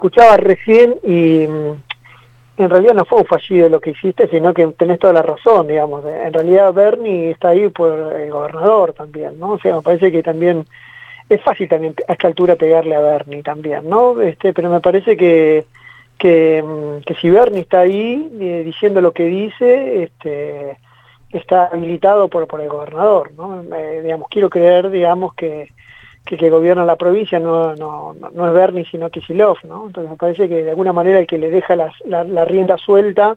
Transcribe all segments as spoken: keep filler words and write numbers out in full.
escuchaba recién y en realidad no fue un fallido lo que hiciste, sino que tenés toda la razón, digamos. En realidad Bernie está ahí por el gobernador también, ¿no? O sea, me parece que también es fácil también a esta altura pegarle a Bernie también, ¿no? Este, pero me parece que, que, que si Bernie está ahí eh, diciendo lo que dice, este, está habilitado por, por el gobernador, ¿no? Eh, digamos, quiero creer, digamos, que que, que gobierna la provincia no, no, no es Bernie sino Kicillof, ¿no? Entonces me parece que de alguna manera el que le deja la, la, la rienda suelta,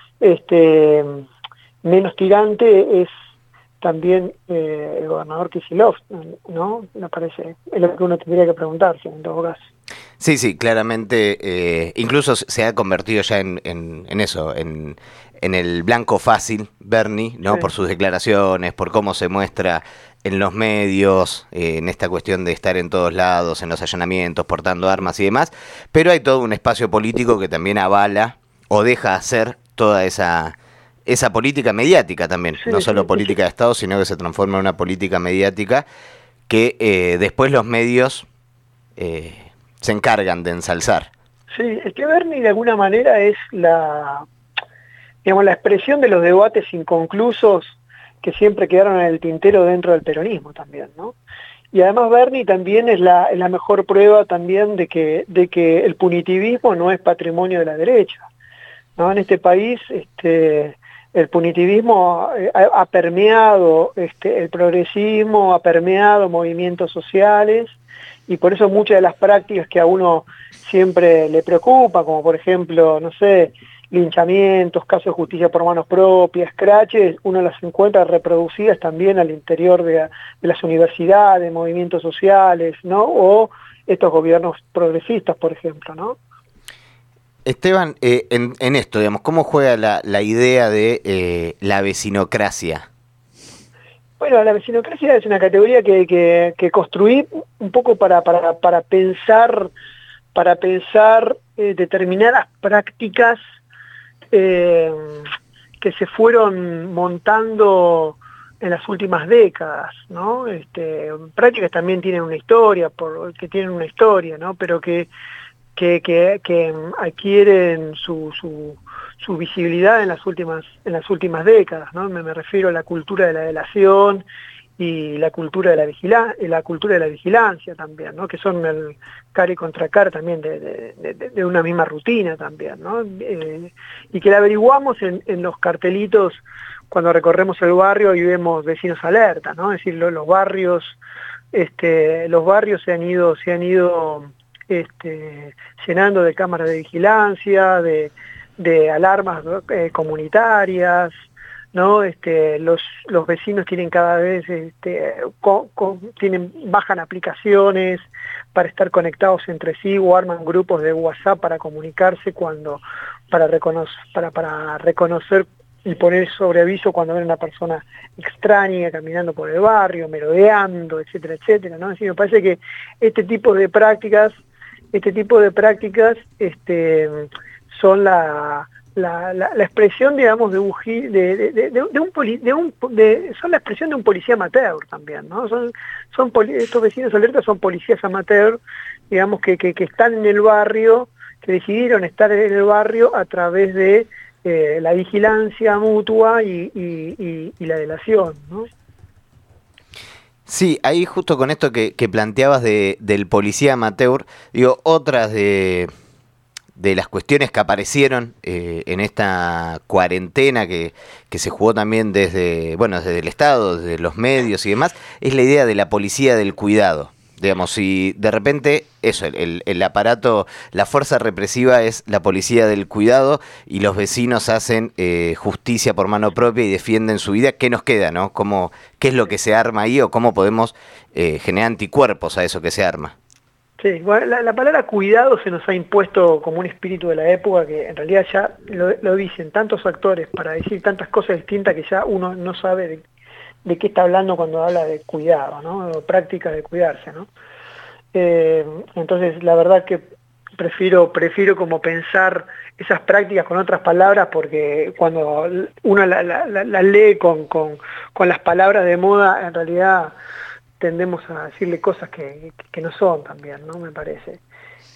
este, menos tirante, es también eh, el gobernador Kicillof, ¿no? Me parece, es lo que uno tendría que preguntarse en todo caso. Sí, sí, claramente, eh, incluso se ha convertido ya en, en, en eso, en, en el blanco fácil, Bernie, ¿no? Sí. Por sus declaraciones, por cómo se muestra en los medios, eh, en esta cuestión de estar en todos lados, en los allanamientos, portando armas y demás, pero hay todo un espacio político que también avala o deja hacer toda esa, esa política mediática también, Sí, no sí, solo es que, política de Estado, sino que se transforma en una política mediática que eh, después los medios eh, se encargan de ensalzar. sí, es que Bernie de alguna manera es la, digamos, la expresión de los debates inconclusos que siempre quedaron en el tintero dentro del peronismo también, ¿no? Y además Bernie también es la, es la mejor prueba también de que, de que el punitivismo no es patrimonio de la derecha, ¿no? En este país este, el punitivismo ha, ha permeado este, el progresismo, ha permeado movimientos sociales, y por eso muchas de las prácticas que a uno siempre le preocupa, como por ejemplo, no sé, linchamientos, casos de justicia por manos propias, scratches, uno las encuentra reproducidas también al interior de, de las universidades, movimientos sociales, ¿no? O estos gobiernos progresistas, por ejemplo, ¿no? Esteban, eh, en, en esto, digamos, ¿cómo juega la, la idea de eh, la vecinocracia? Bueno, la vecinocracia es una categoría que, que, que construí un poco para, para, para pensar, para pensar eh, determinadas prácticas eh, que se fueron montando en las últimas décadas, ¿no? Este, prácticas también tienen una historia, por, que tienen una historia, ¿no? Pero que, que, que, que adquieren su, su, su visibilidad en las últimas, en las últimas décadas, ¿no? Me, me refiero a la cultura de la delación y la cultura de la vigilancia, la cultura de la vigilancia también, ¿no? Que son el cara y contra cara también de, de, de, de una misma rutina también, ¿no? Eh, y que la averiguamos en, en los cartelitos cuando recorremos el barrio y vemos vecinos alerta, ¿no? Es decir, lo, los barrios, este, los barrios se han ido, se han ido este, llenando de cámaras de vigilancia, de, de alarmas eh, comunitarias, ¿no? Este, los, los vecinos tienen cada vez, este, co, co, tienen, bajan aplicaciones para estar conectados entre sí o arman grupos de WhatsApp para comunicarse cuando, para reconocer, para, para reconocer y poner sobre aviso cuando ven una persona extraña caminando por el barrio, merodeando, etcétera, etcétera, ¿no? Es decir, me parece que este tipo de prácticas, este tipo de prácticas, este, son la La, la, la expresión, digamos, de un, de, de, de, de un, poli, de un de, son la expresión de un policía amateur también, ¿no? Son, son poli, estos vecinos alertas son policías amateur, digamos, que, que, que están en el barrio, que decidieron estar en el barrio a través de eh, la vigilancia mutua y, y, y, y la delación, ¿no? Sí, ahí justo con esto que, que planteabas de, del policía amateur, digo, otras de... de las cuestiones que aparecieron eh, en esta cuarentena que, que se jugó también desde, bueno, desde el Estado, desde los medios y demás, es la idea de la policía del cuidado. Digamos, si de repente, eso, el, el aparato, la fuerza represiva es la policía del cuidado y los vecinos hacen eh, justicia por mano propia y defienden su vida, ¿qué nos queda, no? ¿Cómo, ¿Qué es lo que se arma ahí o cómo podemos eh, generar anticuerpos a eso que se arma? Sí, bueno, la, la palabra cuidado se nos ha impuesto como un espíritu de la época que en realidad ya lo, lo dicen tantos actores para decir tantas cosas distintas que ya uno no sabe de, de qué está hablando cuando habla de cuidado, ¿no? O práctica de cuidarse, ¿no? Eh, entonces, la verdad que prefiero, prefiero como pensar esas prácticas con otras palabras porque cuando uno la, la, la, la lee con, con, con las palabras de moda, en realidad tendemos a decirle cosas que, que no son también, ¿no? Me parece.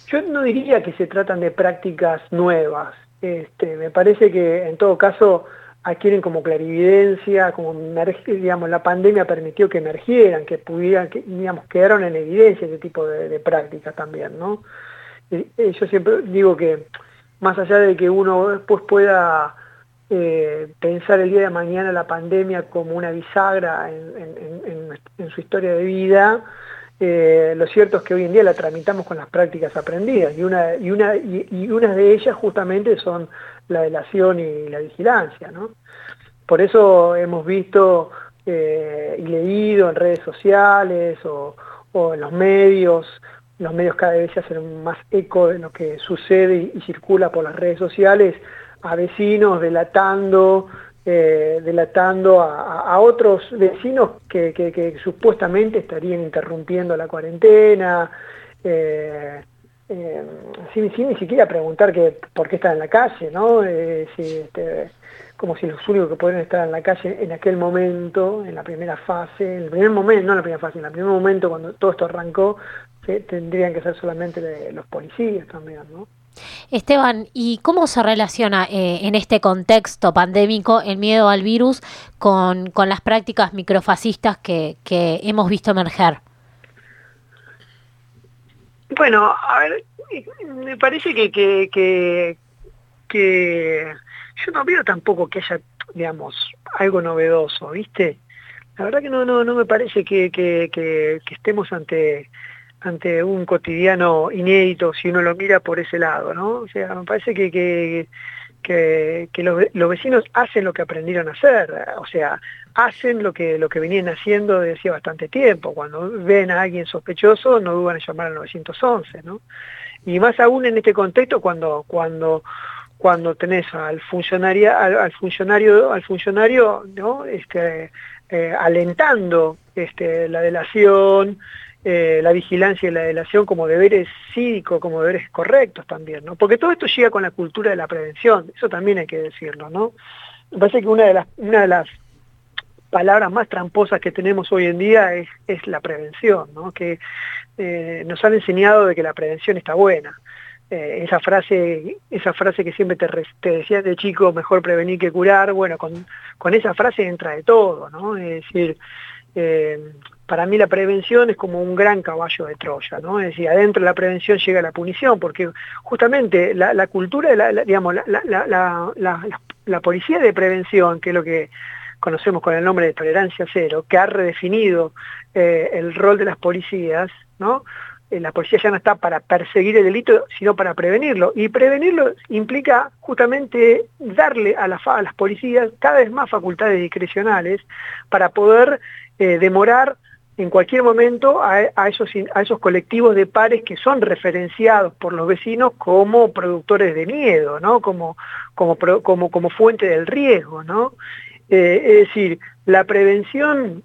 yo no diría que se tratan de prácticas nuevas. Este, me parece que en todo caso adquieren como clarividencia, como digamos, la pandemia permitió que emergieran, que pudieran, que, digamos, quedaron en evidencia ese tipo de, de prácticas también, ¿no? Y, y yo siempre digo que más allá de que uno después pueda eh, pensar el día de mañana la pandemia como una bisagra en, en, en, en su historia de vida, Eh, lo cierto es que hoy en día la tramitamos con las prácticas aprendidas y una, y una, y, y una de ellas justamente son la delación y la vigilancia, ¿no? Por eso hemos visto eh, y leído en redes sociales o, o en los medios, los medios cada vez se hacen más eco de lo que sucede y, y circula por las redes sociales, a vecinos delatando Eh, delatando a, a otros vecinos que, que, que supuestamente estarían interrumpiendo la cuarentena, eh, eh, sin, sin ni siquiera preguntar que, por qué están en la calle, ¿no? Eh, si, este, como si los únicos que podrían estar en la calle en aquel momento, en la primera fase, en el primer momento, no en la primera fase, en el primer momento cuando todo esto arrancó, que tendrían que ser solamente los policías también, ¿no? Esteban, ¿y cómo se relaciona eh, en este contexto pandémico el miedo al virus con, con las prácticas microfascistas que, que hemos visto emerger? Bueno, a ver, me parece que, que, que, que yo no veo tampoco que haya, digamos, algo novedoso, ¿viste? La verdad que no, no, no me parece que, que, que, que estemos ante... ante un cotidiano inédito, si uno lo mira por ese lado, ¿no? O sea, me parece que, que, que, que los, los vecinos hacen lo que aprendieron a hacer, o sea, hacen lo que, lo que venían haciendo desde hacía bastante tiempo. Cuando ven a alguien sospechoso, no dudan en llamar al nueve once, ¿no? Y más aún en este contexto, cuando, cuando, cuando tenés al funcionario, al, al funcionario, al funcionario, ¿no? Este, eh, alentando este, la delación, Eh, la vigilancia y la delación como deberes cívicos, como deberes correctos también, ¿no? Porque todo esto llega con la cultura de la prevención, eso también hay que decirlo, ¿no? Me parece que una de las, una de las palabras más tramposas que tenemos hoy en día es, es la prevención, ¿no? Que eh, nos han enseñado de que la prevención está buena. Eh, esa frase esa frase que siempre te, te decía de chico, mejor prevenir que curar, bueno, con, con esa frase entra de todo, ¿no? Es decir, eh, para mí la prevención es como un gran caballo de Troya, ¿no? Es decir, adentro de la prevención llega la punición, porque justamente la, la cultura, de la, la, digamos, la, la, la, la, la, la policía de prevención, que es lo que conocemos con el nombre de tolerancia cero, que ha redefinido eh, el rol de las policías, ¿no? Eh, la policía ya no está para perseguir el delito, sino para prevenirlo, y prevenirlo implica justamente darle a, la, a las policías cada vez más facultades discrecionales para poder eh, demorar en cualquier momento a, a, esos, a esos colectivos de pares que son referenciados por los vecinos como productores de miedo, ¿no? Como, como, como, como fuente del riesgo, ¿no? Eh, es decir, la prevención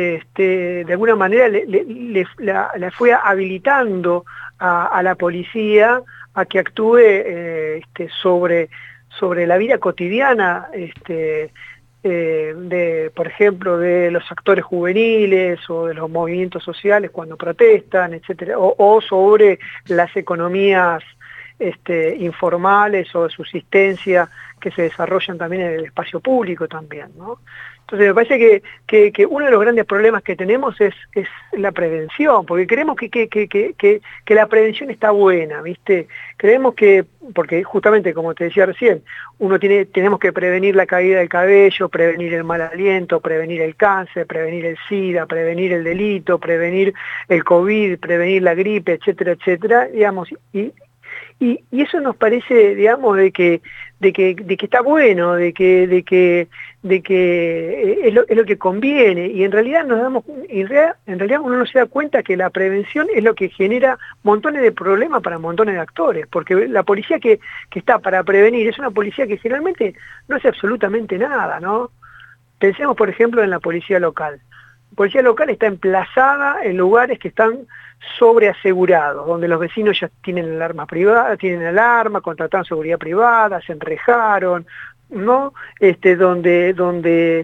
este, de alguna manera le, le, le, la, la fue habilitando a, a la policía a que actúe eh, este, sobre, sobre la vida cotidiana, este, Eh, de, por ejemplo, de los actores juveniles o de los movimientos sociales cuando protestan, etcétera, o, o sobre las economías este, informales o de subsistencia que se desarrollan también en el espacio público también, ¿no? Entonces me parece que, que, que uno de los grandes problemas que tenemos es, es la prevención, porque creemos que, que, que, que, que la prevención está buena, ¿viste? Creemos que, porque justamente como te decía recién, uno tiene, tenemos que prevenir la caída del cabello, prevenir el mal aliento, prevenir el cáncer, prevenir el SIDA, prevenir el delito, prevenir el COVID, prevenir la gripe, etcétera, etcétera, digamos, y Y, y eso nos parece, digamos, de que, de que, de que está bueno, de que, de que, de que es lo, es lo que conviene, y en realidad nos damos, en realidad, en realidad uno no se da cuenta que la prevención es lo que genera montones de problemas para montones de actores, porque la policía que, que está para prevenir es una policía que generalmente no hace absolutamente nada, ¿no? Pensemos, por ejemplo, en la policía local. La policía local está emplazada en lugares que están sobreasegurados, donde los vecinos ya tienen alarma privada, tienen alarma, contrataron seguridad privada, se enrejaron, ¿no? Este, donde, donde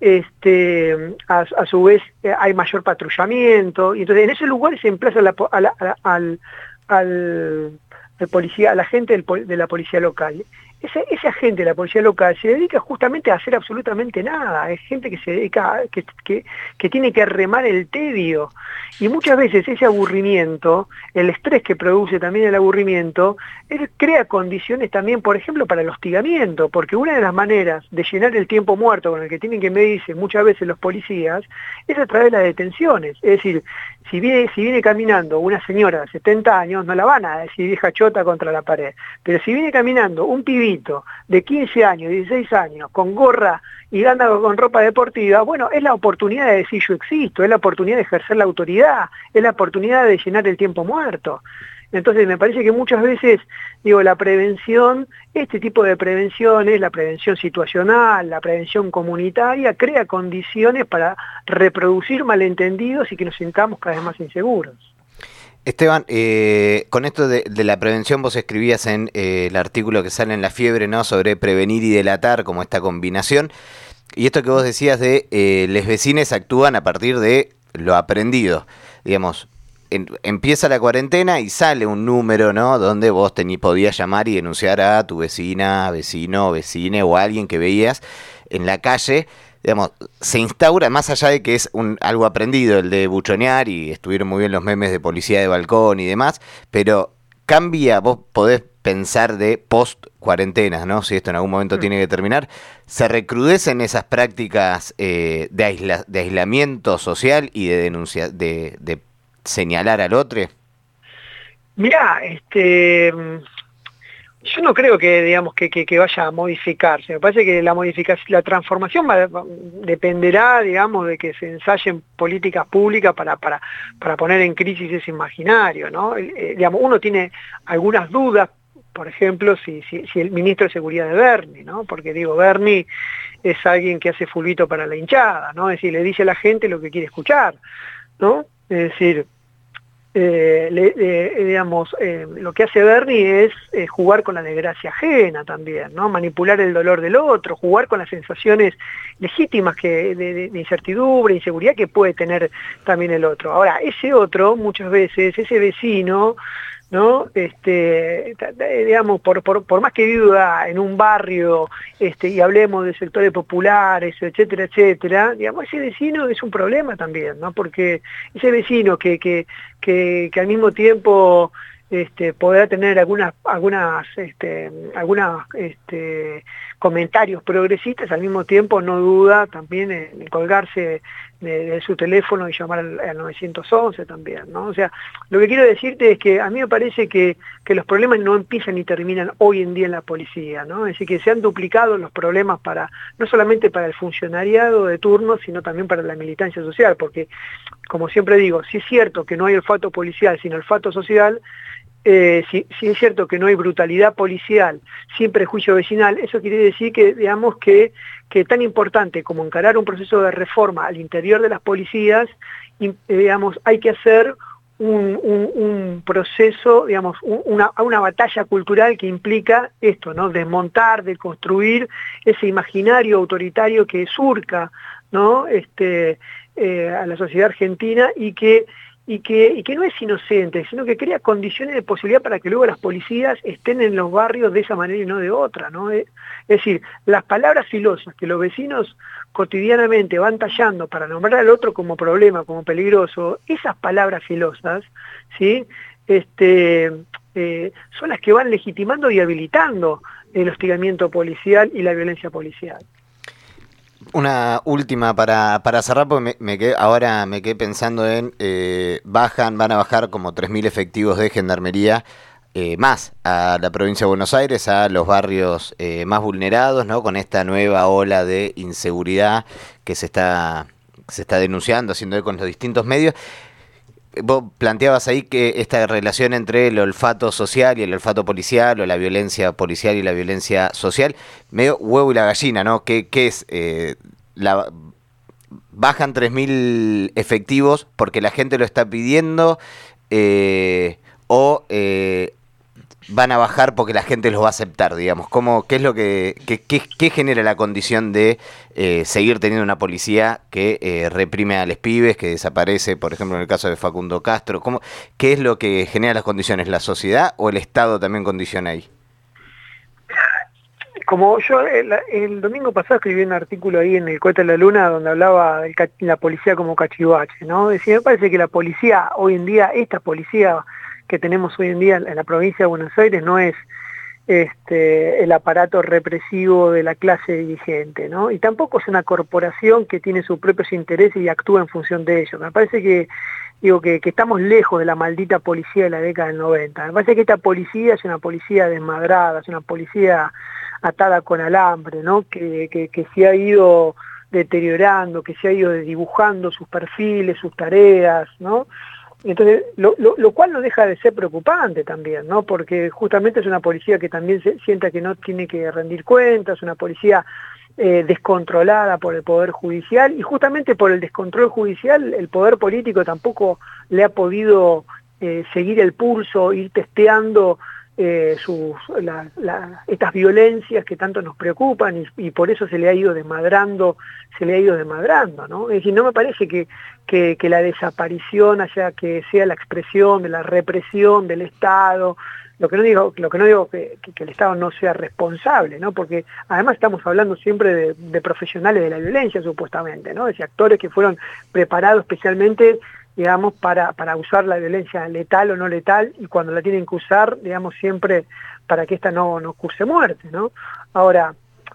este, a, a su vez hay mayor patrullamiento, y entonces en esos lugares se emplaza la, a la, a, al, al, al policía, a la gente del, de la policía local. Ese, ese agente de la policía local se dedica justamente a hacer absolutamente nada, es gente que se dedica, a, que, que, que tiene que remar el tedio, y muchas veces ese aburrimiento, el estrés que produce también el aburrimiento, él crea condiciones también, por ejemplo, para el hostigamiento, porque una de las maneras de llenar el tiempo muerto con el que tienen que medirse muchas veces los policías, es a través de las detenciones, es decir, si viene, si viene caminando una señora de setenta años, no la van a decir vieja chota contra la pared, pero si viene caminando un pibito de quince años, dieciséis años, con gorra y anda con ropa deportiva, bueno, es la oportunidad de decir yo existo, es la oportunidad de ejercer la autoridad, es la oportunidad de llenar el tiempo muerto. Entonces me parece que muchas veces, digo, la prevención, este tipo de prevenciones, la prevención situacional, la prevención comunitaria, crea condiciones para reproducir malentendidos y que nos sintamos cada vez más inseguros. Esteban, eh, con esto de, de la prevención vos escribías en eh, el artículo que sale en La Fiebre, ¿no?, sobre prevenir y delatar, como esta combinación, y esto que vos decías de eh, les vecines actúan a partir de lo aprendido, digamos, en, empieza la cuarentena y sale un número, ¿no?, donde vos tení, podías llamar y denunciar a tu vecina, vecino, vecine o alguien que veías en la calle. Digamos, se instaura, más allá de que es un algo aprendido, el de buchonear, y estuvieron muy bien los memes de policía de balcón y demás, pero cambia, vos podés pensar de post-cuarentena, ¿no?, si esto en algún momento mm. tiene que terminar, se recrudecen esas prácticas eh, de, aisla, de aislamiento social y de denuncia, de, de señalar al otro. Mirá, este... yo no creo que, digamos, que, que, que vaya a modificarse. Me parece que la modificación, la transformación va, va, dependerá, digamos, de que se ensayen políticas públicas para, para, para poner en crisis ese imaginario, ¿no? Eh, digamos, uno tiene algunas dudas, por ejemplo, si, si, si el ministro de Seguridad de Berni, ¿no? Porque, digo, Berni es alguien que hace fulbito para la hinchada, ¿no? Es decir, le dice a la gente lo que quiere escuchar, ¿no? Es decir... Eh, le, eh, digamos, eh, lo que hace Berni es eh, jugar con la desgracia ajena también, ¿no? Manipular el dolor del otro, jugar con las sensaciones legítimas que, de, de, de incertidumbre, inseguridad que puede tener también el otro. Ahora, ese otro, muchas veces, ese vecino, ¿no? Este, digamos, por, por, por más que viva en un barrio este, y hablemos de sectores populares, etcétera, etcétera, digamos, ese vecino es un problema también, ¿no? Porque ese vecino que, que, que, que al mismo tiempo este, podrá tener algunas, algunas, este, algunas este, comentarios progresistas, al mismo tiempo no duda también en, en colgarse de, de su teléfono y llamar al, al nueve once también, ¿no? O sea, lo que quiero decirte es que a mí me parece que, que los problemas no empiezan ni terminan hoy en día en la policía, ¿no? Es decir, que se han duplicado los problemas para, no solamente para el funcionariado de turno, sino también para la militancia social, porque, como siempre digo, si es cierto que no hay olfato policial, sino olfato social, Eh, si, si es cierto que no hay brutalidad policial sin prejuicio vecinal, eso quiere decir que, digamos, que, que tan importante como encarar un proceso de reforma al interior de las policías, y, eh, digamos, hay que hacer un, un, un proceso, digamos, un, una, una batalla cultural que implica esto, ¿no? Desmontar, deconstruir ese imaginario autoritario que surca, ¿no? este, eh, a la sociedad argentina y que Y que, y que no es inocente, sino que crea condiciones de posibilidad para que luego las policías estén en los barrios de esa manera y no de otra, ¿no? Es decir, las palabras filosas que los vecinos cotidianamente van tallando para nombrar al otro como problema, como peligroso, esas palabras filosas, ¿sí? Este, eh, son las que van legitimando y habilitando el hostigamiento policial y la violencia policial. Una última para, para cerrar, porque me, me quedé, ahora me quedé pensando en, eh, bajan, van a bajar como tres mil efectivos de gendarmería eh, más a la provincia de Buenos Aires, a los barrios eh, más vulnerados, ¿no? Con esta nueva ola de inseguridad que se está, se está denunciando, haciendo eco con los distintos medios. Vos planteabas ahí que esta relación entre el olfato social y el olfato policial, o la violencia policial y la violencia social, medio huevo y la gallina, ¿no? ¿Qué, qué es? Eh, la, bajan tres mil efectivos porque la gente lo está pidiendo, eh, o eh, van a bajar porque la gente los va a aceptar, digamos? ¿Cómo, qué es lo que, qué, qué, qué genera la condición de eh, seguir teniendo una policía que eh, reprime a los pibes, que desaparece, por ejemplo, en el caso de Facundo Castro? ¿Cómo, qué es lo que genera las condiciones? ¿La sociedad o el Estado también condiciona ahí? Como yo el, el domingo pasado escribí un artículo ahí en el Cohete de la Luna donde hablaba de la policía como cachivache, ¿no? Decía, me parece que la policía hoy en día, esta policía que tenemos hoy en día en la provincia de Buenos Aires no es este, el aparato represivo de la clase dirigente, ¿no? Y tampoco es una corporación que tiene sus propios intereses y actúa en función de ellos. Me parece que digo que, que estamos lejos de la maldita policía de la década del noventa. Me parece que esta policía es una policía desmadrada, es una policía atada con alambre, ¿no? Que, que, que se ha ido deteriorando, que se ha ido dibujando sus perfiles, sus tareas, ¿no? Entonces, lo, lo, lo cual no deja de ser preocupante también, ¿no? Porque justamente es una policía que también se sienta que no tiene que rendir cuentas, una policía eh, descontrolada por el Poder Judicial, y justamente por el descontrol judicial el Poder Político tampoco le ha podido eh, seguir el pulso, ir testeando Eh, sus, la, la, estas violencias que tanto nos preocupan y, y por eso se le ha ido desmadrando, se le ha ido desmadrando, ¿no? Es decir, no me parece que, que, que la desaparición haya que sea la expresión de la represión del Estado. Lo que no digo, lo que no digo que, que, que el Estado no sea responsable, ¿no? Porque además estamos hablando siempre de, de profesionales de la violencia, supuestamente, ¿no? Es decir, actores que fueron preparados especialmente, digamos, para, para usar la violencia letal o no letal, y cuando la tienen que usar, digamos, siempre para que ésta no, no curse muerte, ¿no? Ahora,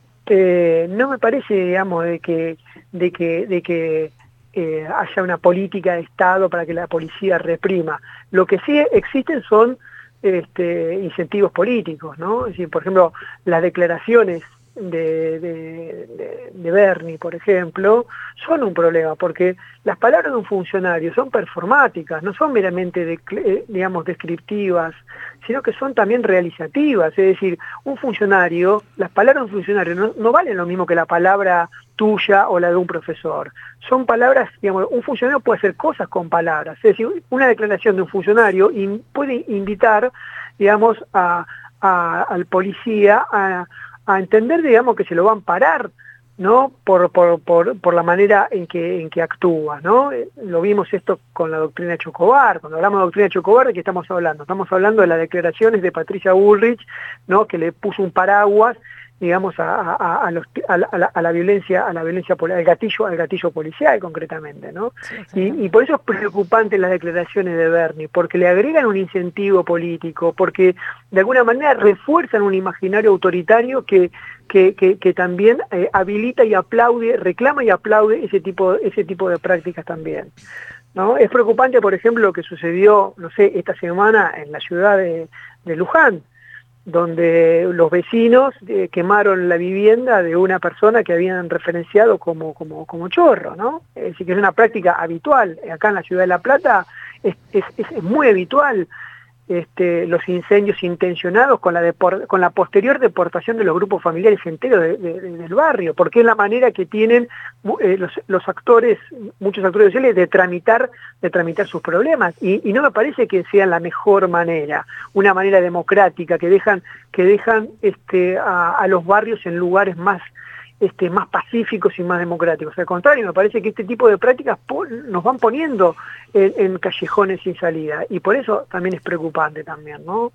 eh, no me parece, digamos, de que, de que, de que eh, haya una política de Estado para que la policía reprima. Lo que sí existen son este, incentivos políticos, ¿no? Es decir, por ejemplo, las declaraciones De, de, de, de Berni, por ejemplo, son un problema, porque las palabras de un funcionario son performáticas, no son meramente, de, digamos, descriptivas, sino que son también realizativas. Es decir, un funcionario, las palabras de un funcionario no, no valen lo mismo que la palabra tuya o la de un profesor. Son palabras, digamos, un funcionario puede hacer cosas con palabras. Es decir, una declaración de un funcionario in, puede invitar, digamos, a, a, al policía a a entender, digamos, que se lo van a parar, ¿no? Por, por, por, por la manera en que, en que actúa, ¿no? Eh, lo vimos esto con la doctrina Chocobar. Cuando hablamos de doctrina Chocobar, ¿de qué estamos hablando? Estamos hablando de las declaraciones de Patricia Bullrich, ¿no? Que le puso un paraguas, digamos, a, a, a, los, a, la, a, la, a la violencia, a la violencia, al gatillo, al gatillo policial, concretamente, ¿no? Sí, y, y por eso es preocupante las declaraciones de Berni, porque le agregan un incentivo político, porque de alguna manera refuerzan un imaginario autoritario que, que, que, que también eh, habilita y aplaude, reclama y aplaude ese tipo, ese tipo de prácticas también, ¿no? Es preocupante, por ejemplo, lo que sucedió, no sé, esta semana en la ciudad de, de Luján, donde los vecinos eh, quemaron la vivienda de una persona que habían referenciado como, como, como chorro, ¿no? Es decir, que es una práctica habitual. Acá en la ciudad de La Plata es, es, es muy habitual este, los incendios intencionados con la, depor con la posterior deportación de los grupos familiares enteros de, de, de, del barrio, porque es la manera que tienen eh, los, los actores, muchos actores sociales, de tramitar, de tramitar sus problemas, y, y no me parece que sea la mejor manera, una manera democrática, que dejan, que dejan este, a, a los barrios en lugares más Este, más pacíficos y más democráticos. Al contrario, me parece que este tipo de prácticas nos van poniendo en, en callejones sin salida, y por eso también es preocupante también, ¿no?